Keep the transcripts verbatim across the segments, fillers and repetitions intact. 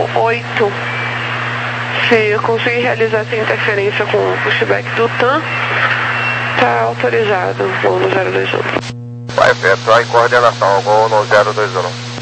oito. Se eu conseguir realizar essa interferência com o pushback do T A M, está autorizado, voo no zero dois um. Vai efetuar em coordenação, voo no zero dois um.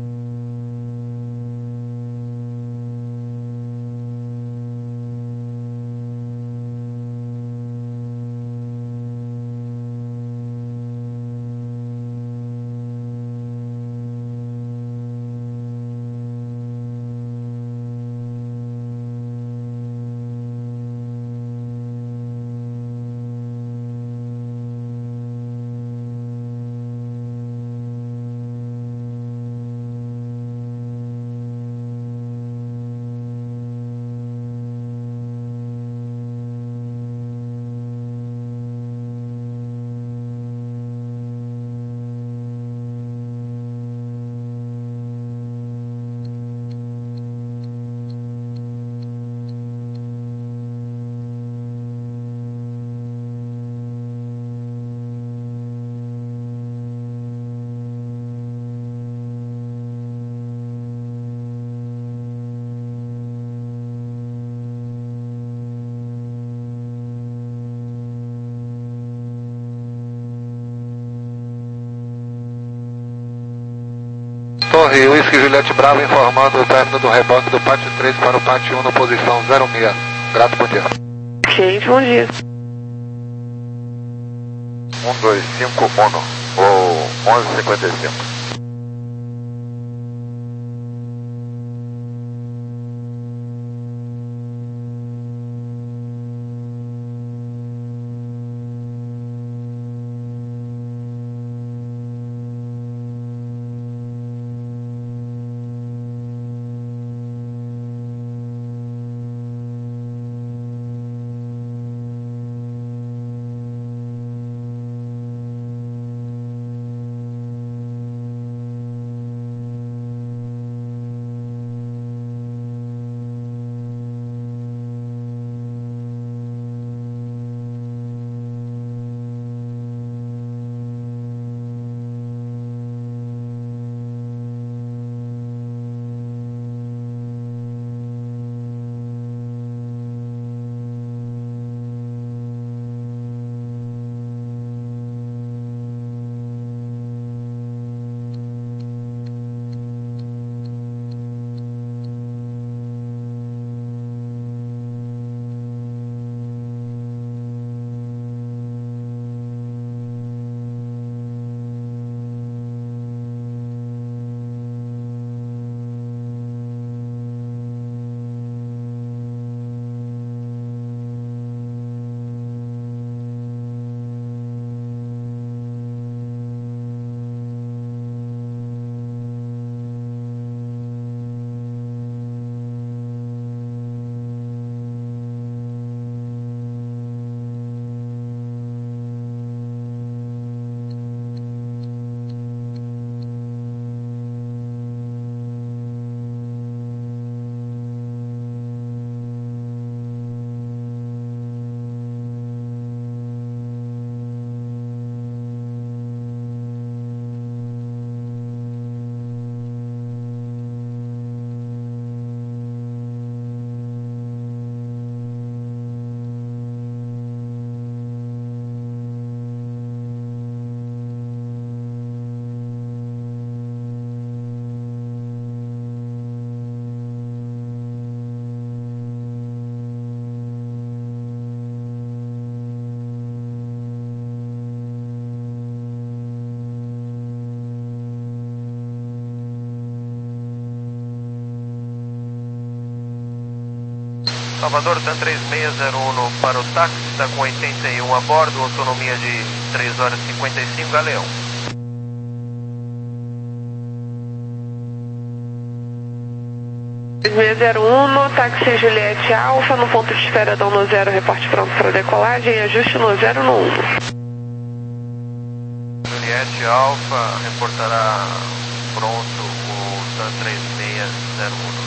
Torre, Whisky Juliette Bravo informando o término do reboque do pátio três para o pátio um na posição zero seis. Grato, bom dia. Gente, bom dia. um dois cinco um, ou onze e cinquenta e cinco. Salvador, TAM três seis zero um para o táxi, está com oitenta e um a bordo, autonomia de três horas e cinquenta e cinco, Galeão. três seis zero um, táxi Juliette Alfa, no ponto de espera da um zero, reporte pronto para decolagem, ajuste no zero no um. Juliette Alfa reportará pronto o TAM três seis zero um.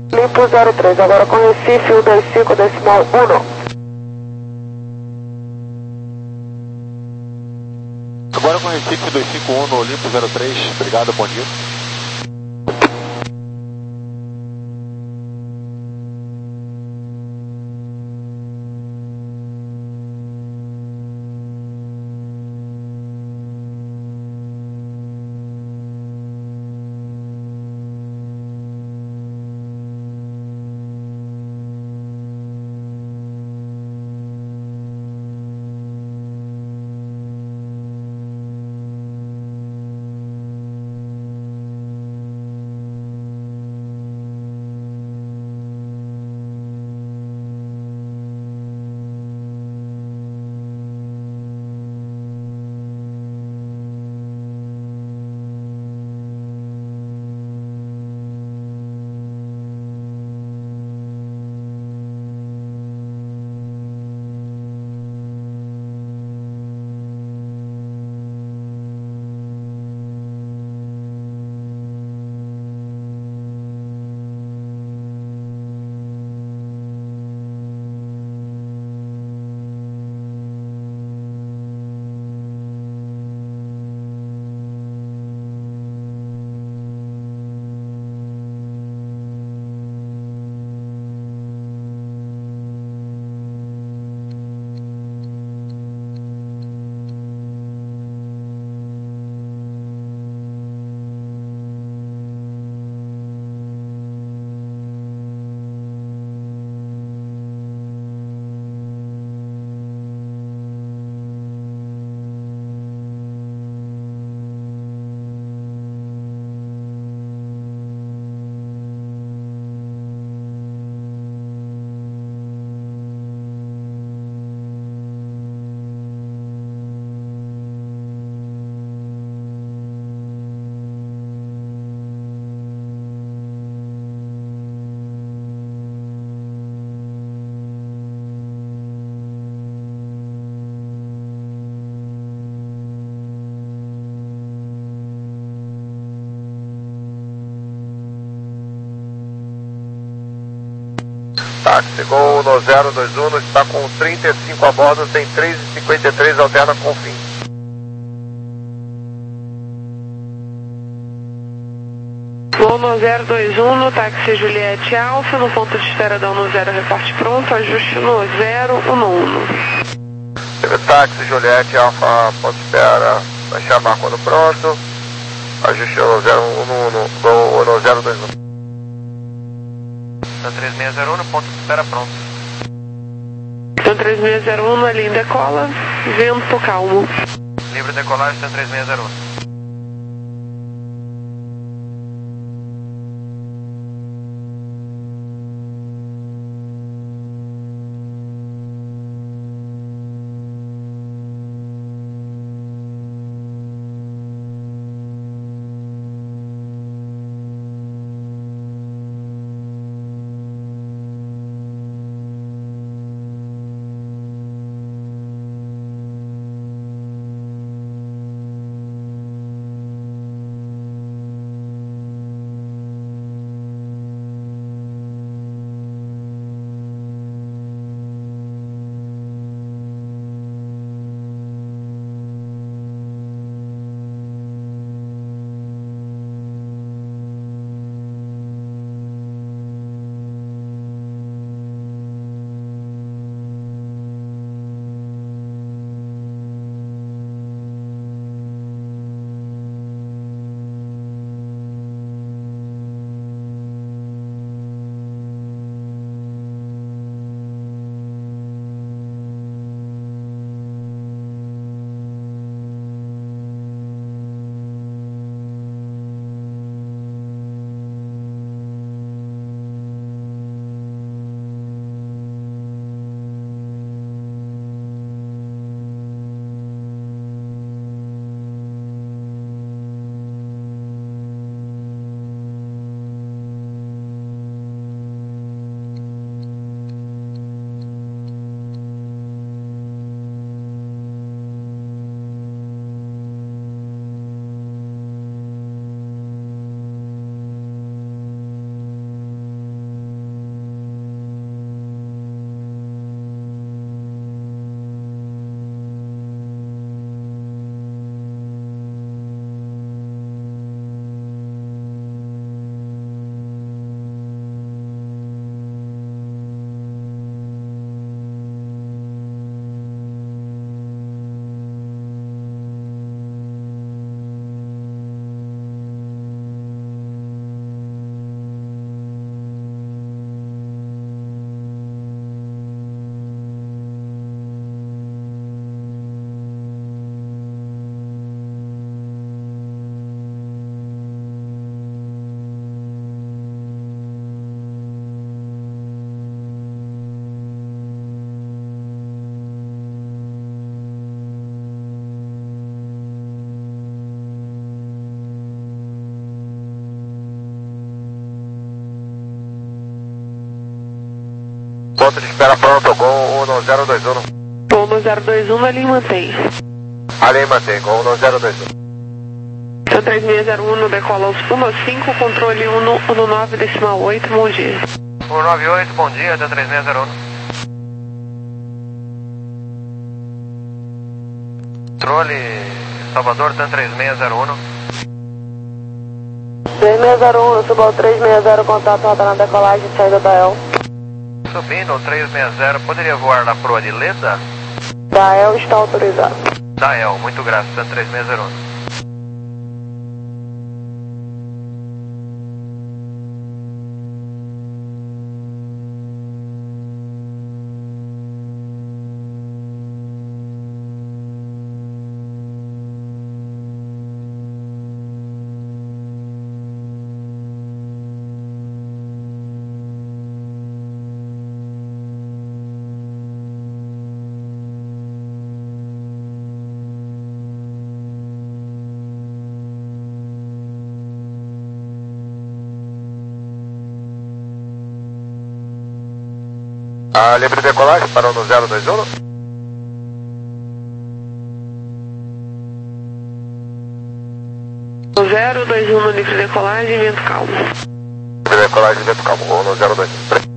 Limpo zero três, agora com Recife um dois cinco decimal um. Agora com Recife dois cinco um no Limpo zero três, obrigado, bom dia. Táxi Gol no zero dois um, está com trinta e cinco a bordo, tem três e cinquenta e três, alterna com fim. Gol no zero dois um, no táxi Juliette Alfa, no ponto de espera da um zero, reporte pronto, ajuste no zero um um. Táxi Juliette Alfa, ponto de espera, vai chamar quando pronto, ajuste no zero um um, Gol no zero dois um. três seis zero um, ponto de espera pronto. Então três seis zero um, na linha decola, vento calmo. Livre decolagem, três seis zero um. ponto de espera pronto, Gol um zero dois um. Gol um zero dois um, ali mantém. Ali mantém, Gol um zero dois um. Então três seis zero um, decola aos um cinco, controle um nove decimal oito, bom dia. um nove oito, bom dia, até três seis zero um. Controle Salvador, TAM três seis zero um. três seis zero um, subo ao três seis zero, contato, rota na decolagem, saída da El. Subindo, três seis zero, poderia voar na proa de Leda? Da El está autorizado. Da El, muito graças, TAM três seis zero um. A livre decolagem parou no zero dois um. zero dois um no livre decolagem, vento calmo. Livre decolagem, vento calmo, Gol no zero dois um.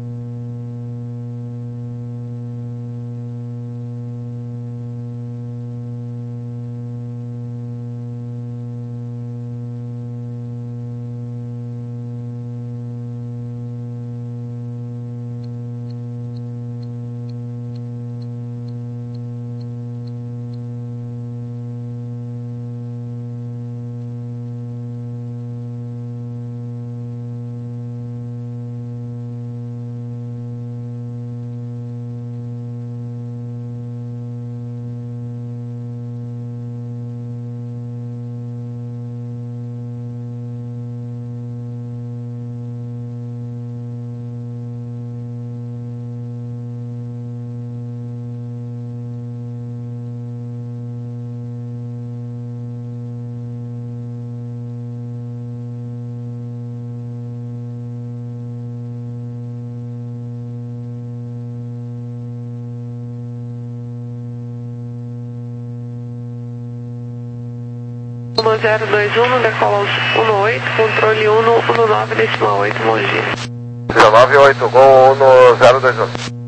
um zero dois um, decola aos um oito, controle um nove decimal oito, bom dia. zero nove oito, Gol no zero dois um.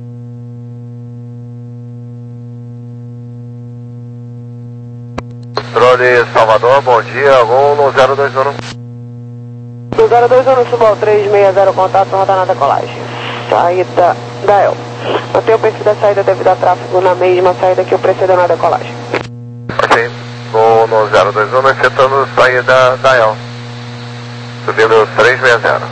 Controle Salvador, bom dia, Gol no zero dois um. Do zero dois um, subo ao três seis zero, contato, rota na decolagem. Saída da El. Mantém o perfil da saída devido a tráfego na mesma saída que o precedeu na decolagem. Ok, Gol no zero dois um, efetuando saída da El. Subindo três seis zero.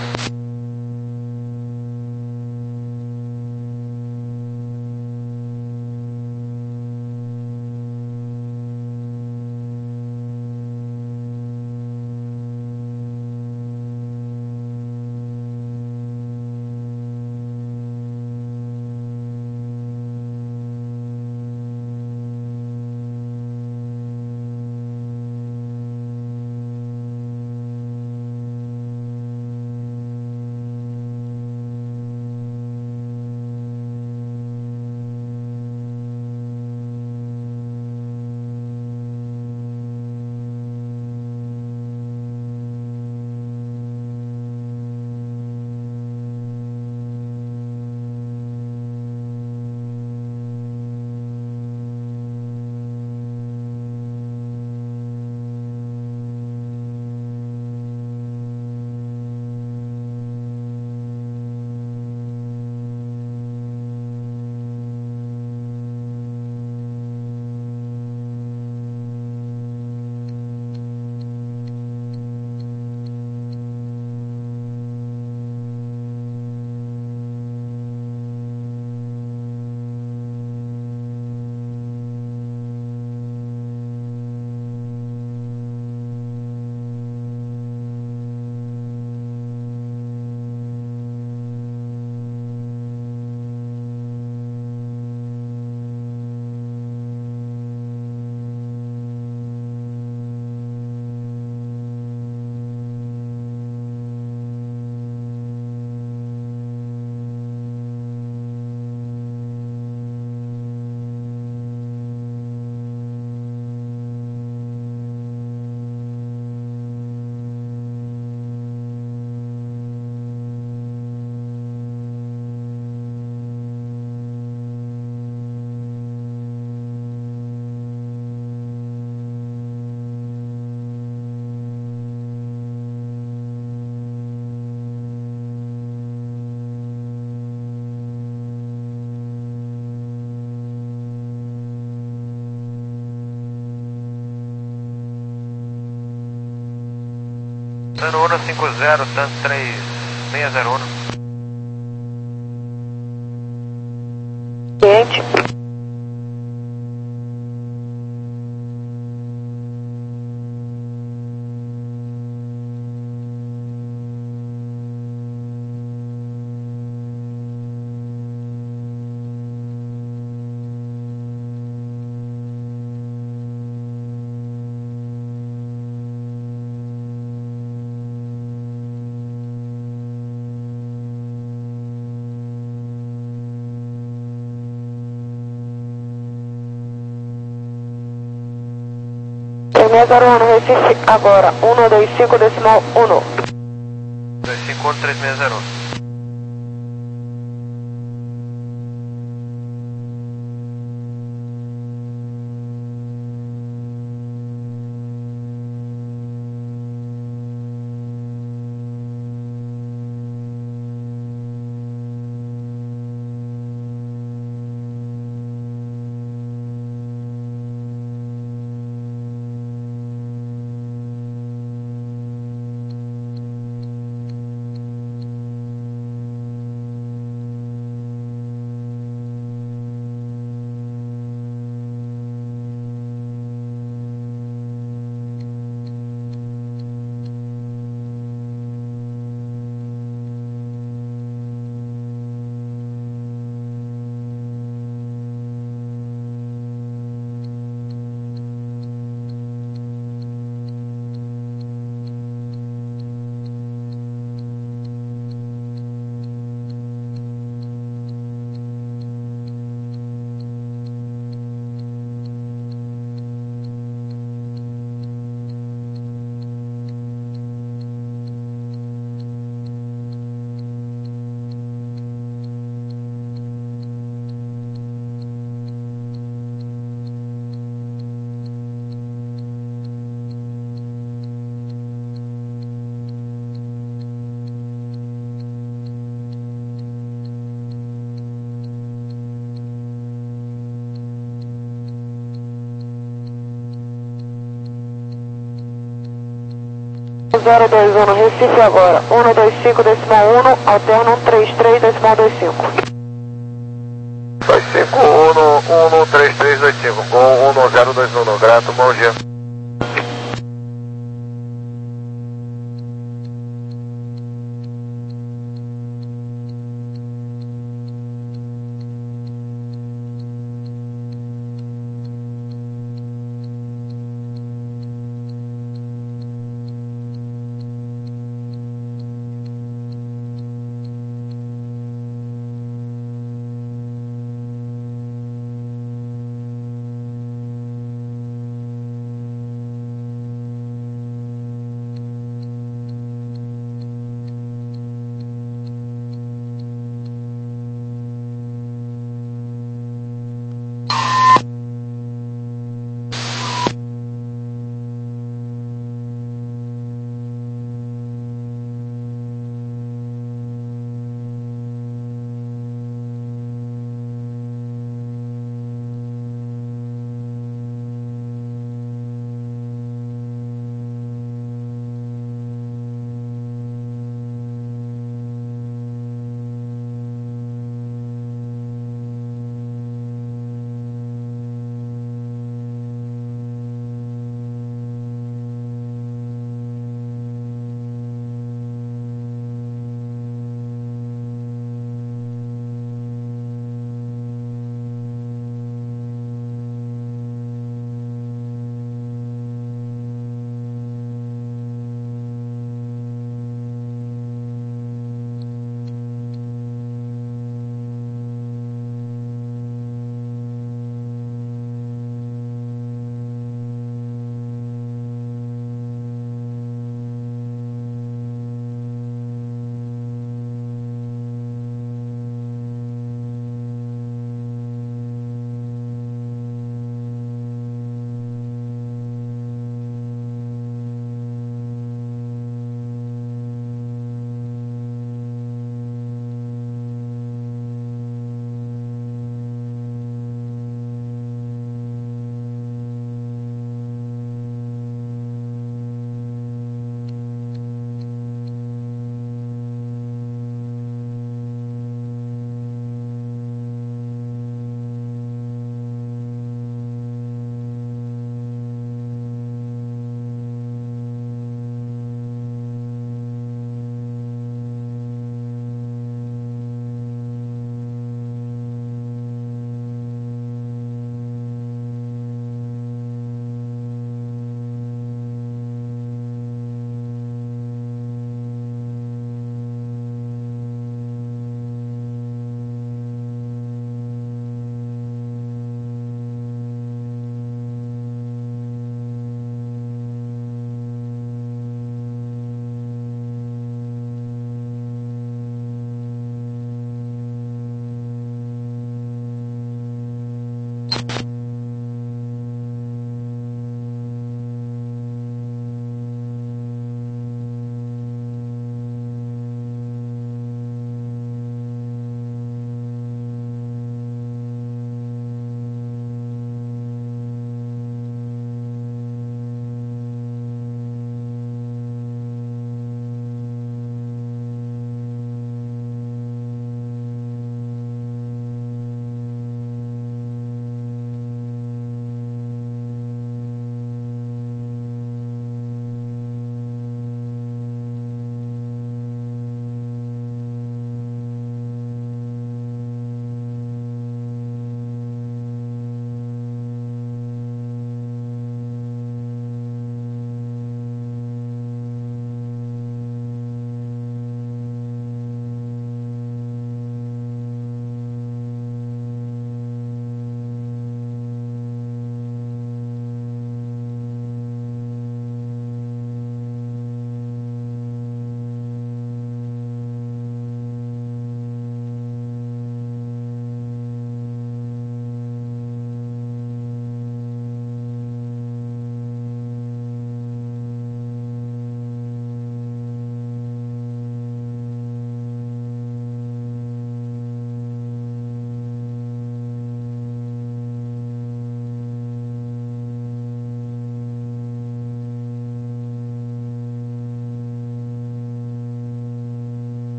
Ano Uno cinco zero, tanto três seis zero um. Cliente. três zero um, Recife, agora, um dois cinco decimal um. dois cinco um, três seis zero um. zero dois um, Recife agora, um dois cinco decimal um, alterno um três três decimal dois cinco. dois cinco um, um três três